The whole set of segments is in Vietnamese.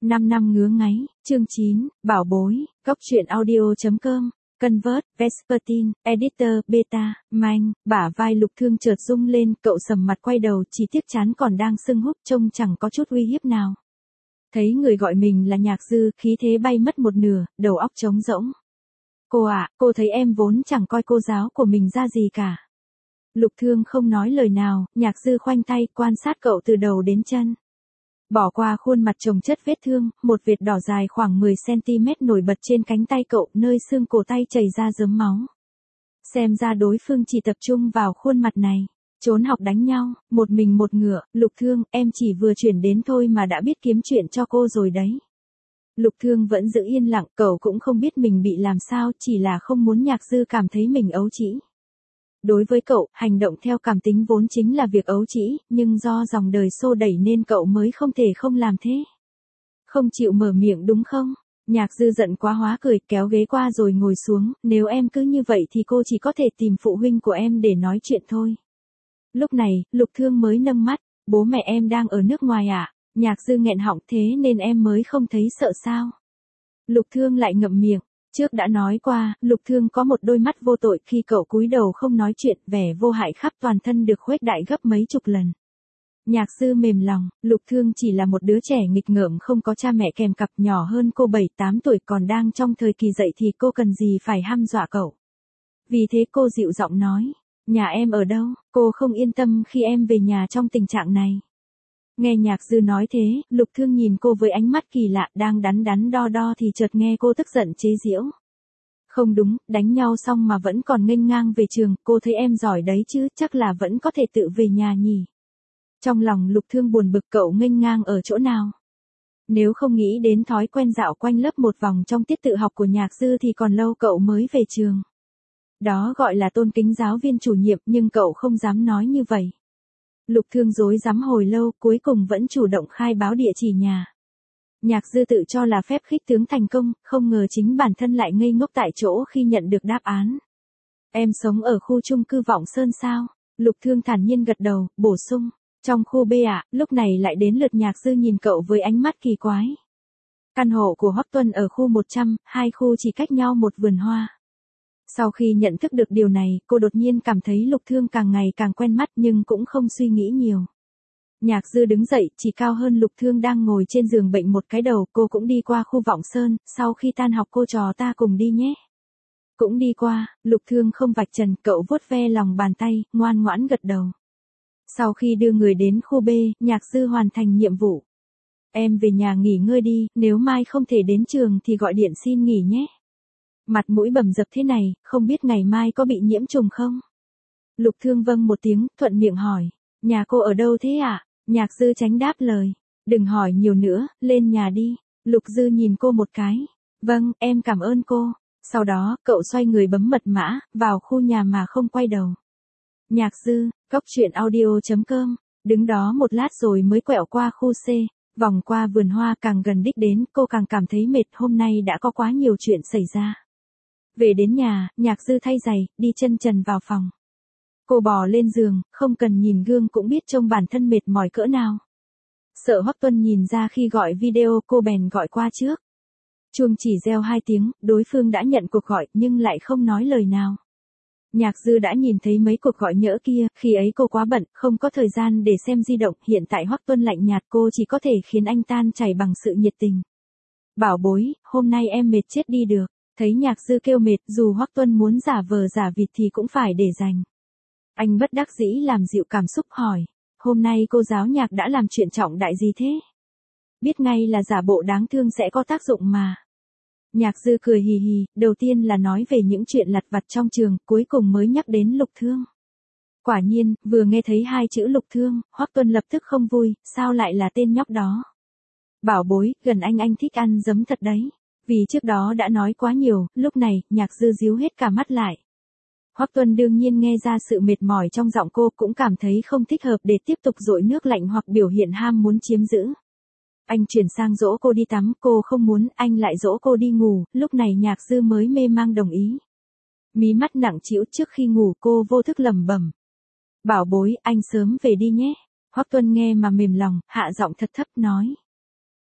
5 năm ngứa ngáy, chương 9, bảo bối, góc truyện audio.com, Convert, Vespertine, Editor, Beta, Manh, bả vai Lục Thương chợt rung lên, cậu sầm mặt quay đầu, chỉ tiếc trán còn đang sưng húp, trông chẳng có chút uy hiếp nào. Thấy người gọi mình là Nhạc Dư, khí thế bay mất một nửa, đầu óc trống rỗng. Cô ạ, cô thấy em vốn chẳng coi cô giáo của mình ra gì cả. Lục Thương không nói lời nào, Nhạc Dư khoanh tay, quan sát cậu từ đầu đến chân. Bỏ qua khuôn mặt chồng chất vết thương, một vệt đỏ dài khoảng 10cm nổi bật trên cánh tay cậu, nơi xương cổ tay chảy ra rớm máu. Xem ra đối phương chỉ tập trung vào khuôn mặt này. Trốn học đánh nhau, một mình một ngựa, Lục Thương, em chỉ vừa chuyển đến thôi mà đã biết kiếm chuyện cho cô rồi đấy. Lục Thương vẫn giữ yên lặng, cậu cũng không biết mình bị làm sao, chỉ là không muốn Nhạc Dư cảm thấy mình ấu trĩ. Đối với cậu, hành động theo cảm tính vốn chính là việc ấu trĩ, nhưng do dòng đời xô đẩy nên cậu mới không thể không làm thế. Không chịu mở miệng đúng không? Nhạc Dư giận quá hóa cười, kéo ghế qua rồi ngồi xuống, nếu em cứ như vậy thì cô chỉ có thể tìm phụ huynh của em để nói chuyện thôi. Lúc này, Lục Thương mới nâng mắt, bố mẹ em đang ở nước ngoài à? Nhạc Dư nghẹn họng, thế nên em mới không thấy sợ sao? Lục Thương lại ngậm miệng. Trước đã nói qua, Lục Thương có một đôi mắt vô tội, khi cậu cúi đầu không nói chuyện, vẻ vô hại khắp toàn thân được khuếch đại gấp mấy chục lần. Nhạc Dư mềm lòng, Lục Thương chỉ là một đứa trẻ nghịch ngợm không có cha mẹ kèm cặp, nhỏ hơn cô 7-8 tuổi, còn đang trong thời kỳ dậy thì cô cần gì phải hăm dọa cậu. Vì thế cô dịu giọng nói, nhà em ở đâu, cô không yên tâm khi em về nhà trong tình trạng này. Nghe Nhạc Dư nói thế, Lục Thương nhìn cô với ánh mắt kỳ lạ, đang đắn đo đo thì chợt nghe cô tức giận chế giễu. Không đúng, đánh nhau xong mà vẫn còn nghênh ngang về trường, cô thấy em giỏi đấy chứ, chắc là vẫn có thể tự về nhà nhỉ. Trong lòng Lục Thương buồn bực, cậu nghênh ngang ở chỗ nào? Nếu không nghĩ đến thói quen dạo quanh lớp một vòng trong tiết tự học của Nhạc Dư thì còn lâu cậu mới về trường. Đó gọi là tôn kính giáo viên chủ nhiệm, nhưng cậu không dám nói như vậy. Lục Thương rối rắm hồi lâu, cuối cùng vẫn chủ động khai báo địa chỉ nhà. Nhạc Dư tự cho là phép khích tướng thành công, không ngờ chính bản thân lại ngây ngốc tại chỗ khi nhận được đáp án. Em sống ở khu chung cư Vọng Sơn sao? Lục Thương thản nhiên gật đầu, bổ sung. Trong khu B ạ, lúc này lại đến lượt Nhạc Dư nhìn cậu với ánh mắt kỳ quái. Căn hộ của Hoắc Tuân ở khu 100, hai khu chỉ cách nhau một vườn hoa. Sau khi nhận thức được điều này, cô đột nhiên cảm thấy Lục Thương càng ngày càng quen mắt nhưng cũng không suy nghĩ nhiều. Nhạc Dư đứng dậy, chỉ cao hơn Lục Thương đang ngồi trên giường bệnh một cái đầu, cô cũng đi qua khu Vọng Sơn, sau khi tan học cô trò ta cùng đi nhé. Cũng đi qua, Lục Thương không vạch trần, cậu vuốt ve lòng bàn tay, ngoan ngoãn gật đầu. Sau khi đưa người đến khu B, Nhạc Dư hoàn thành nhiệm vụ. Em về nhà nghỉ ngơi đi, nếu mai không thể đến trường thì gọi điện xin nghỉ nhé. Mặt mũi bầm dập thế này, không biết ngày mai có bị nhiễm trùng không? Lục Thương vâng một tiếng, thuận miệng hỏi, nhà cô ở đâu thế ạ? Nhạc Dư tránh đáp lời, đừng hỏi nhiều nữa, lên nhà đi. Lục Dư nhìn cô một cái, vâng, em cảm ơn cô. Sau đó, cậu xoay người bấm mật mã, vào khu nhà mà không quay đầu. Nhạc Dư, góc truyện audio.com, đứng đó một lát rồi mới quẹo qua khu C, vòng qua vườn hoa, càng gần đích đến, cô càng cảm thấy mệt, hôm nay đã có quá nhiều chuyện xảy ra. Về đến nhà, Nhạc Dư thay giày, đi chân trần vào phòng. Cô bò lên giường, không cần nhìn gương cũng biết trông bản thân mệt mỏi cỡ nào. Sợ Hoắc Tuân nhìn ra khi gọi video, cô bèn gọi qua trước. Chuông chỉ reo 2 tiếng, đối phương đã nhận cuộc gọi nhưng lại không nói lời nào. Nhạc Dư đã nhìn thấy mấy cuộc gọi nhỡ kia, khi ấy cô quá bận, không có thời gian để xem di động, hiện tại Hoắc Tuân lạnh nhạt, cô chỉ có thể khiến anh tan chảy bằng sự nhiệt tình. Bảo bối, hôm nay em mệt chết đi được. Thấy Nhạc Dư kêu mệt, dù Hoắc Tuân muốn giả vờ giả vịt thì cũng phải để dành. Anh bất đắc dĩ làm dịu cảm xúc hỏi, hôm nay cô giáo Nhạc đã làm chuyện trọng đại gì thế? Biết ngay là giả bộ đáng thương sẽ có tác dụng mà. Nhạc Dư cười hì hì, đầu tiên là nói về những chuyện lặt vặt trong trường, cuối cùng mới nhắc đến Lục Thương. Quả nhiên, vừa nghe thấy 2 chữ Lục Thương, Hoắc Tuân lập tức không vui, sao lại là tên nhóc đó? Bảo bối, gần anh thích ăn giấm thật đấy. Vì trước đó đã nói quá nhiều, lúc này, Nhạc Dư díu hết cả mắt lại. Hoắc Tuân đương nhiên nghe ra sự mệt mỏi trong giọng cô, cũng cảm thấy không thích hợp để tiếp tục dội nước lạnh hoặc biểu hiện ham muốn chiếm giữ. Anh chuyển sang dỗ cô đi tắm, cô không muốn, anh lại dỗ cô đi ngủ, lúc này Nhạc Dư mới mê mang đồng ý. Mí mắt nặng trĩu, trước khi ngủ cô vô thức lẩm bẩm. Bảo bối, anh sớm về đi nhé. Hoắc Tuân nghe mà mềm lòng, hạ giọng thật thấp nói.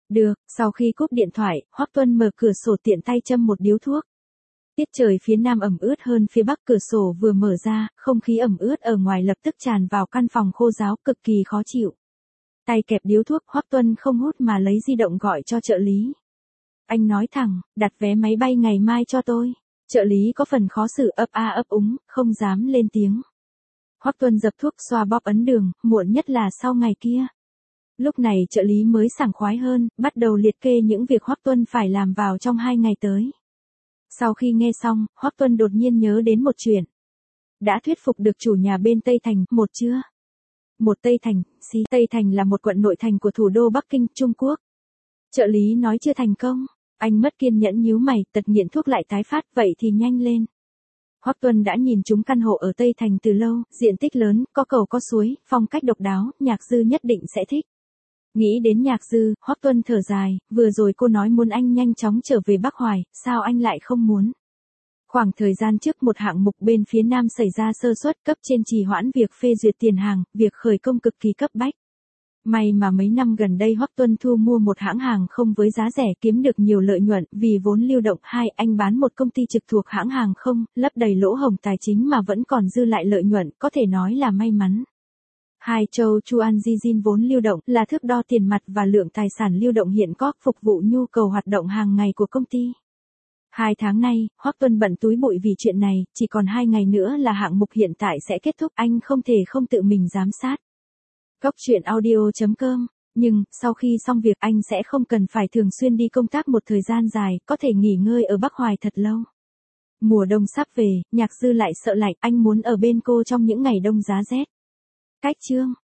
Được, sau khi cúp điện thoại, Hoắc Tuân mở cửa sổ tiện tay châm một điếu thuốc. Tiết trời phía nam ẩm ướt hơn phía bắc, cửa sổ vừa mở ra, không khí ẩm ướt ở ngoài lập tức tràn vào căn phòng khô ráo, cực kỳ khó chịu. Tay kẹp điếu thuốc, Hoắc Tuân không hút mà lấy di động gọi cho trợ lý. Anh nói thẳng, đặt vé máy bay ngày mai cho tôi. Trợ lý có phần khó xử, ấp a ấp úng, không dám lên tiếng. Hoắc Tuân dập thuốc xoa bóp ấn đường, muộn nhất là sau ngày kia. Lúc này trợ lý mới sảng khoái hơn, bắt đầu liệt kê những việc Hoắc Tuân phải làm vào trong 2 ngày tới. Sau khi nghe xong, Hoắc Tuân đột nhiên nhớ đến một chuyện. Đã thuyết phục được chủ nhà bên Tây Thành, một chưa? Một Tây Thành, Tây Thành là một quận nội thành của thủ đô Bắc Kinh, Trung Quốc. Trợ lý nói chưa thành công. Anh mất kiên nhẫn nhíu mày, tật nghiện thuốc lại tái phát, vậy thì nhanh lên. Hoắc Tuân đã nhìn chúng căn hộ ở Tây Thành từ lâu, diện tích lớn, có cầu có suối, phong cách độc đáo, Nhạc Dư nhất định sẽ thích. Nghĩ đến Nhạc Dư, Hoắc Tuân thở dài, vừa rồi cô nói muốn anh nhanh chóng trở về Bắc Hoài, sao anh lại không muốn? Khoảng thời gian trước một hạng mục bên phía Nam xảy ra sơ suất, cấp trên trì hoãn việc phê duyệt tiền hàng, việc khởi công cực kỳ cấp bách. May mà mấy năm gần đây Hoắc Tuân thu mua một hãng hàng không với giá rẻ, kiếm được nhiều lợi nhuận, vì vốn lưu động. 2, anh bán một công ty trực thuộc hãng hàng không, lấp đầy lỗ hổng tài chính mà vẫn còn dư lại lợi nhuận, có thể nói là may mắn. 2, Châu Chuan Jijin vốn lưu động là thước đo tiền mặt và lượng tài sản lưu động hiện có, phục vụ nhu cầu hoạt động hàng ngày của công ty. 2 tháng nay, Hoắc Tuân bận túi bụi vì chuyện này, chỉ còn 2 ngày nữa là hạng mục hiện tại sẽ kết thúc, anh không thể không tự mình giám sát. Góc truyện audio.com. Nhưng, sau khi xong việc anh sẽ không cần phải thường xuyên đi công tác một thời gian dài, có thể nghỉ ngơi ở Bắc Hoài thật lâu. Mùa đông sắp về, Nhạc Dư lại sợ lạnh, anh muốn ở bên cô trong những ngày đông giá rét. Cách chương.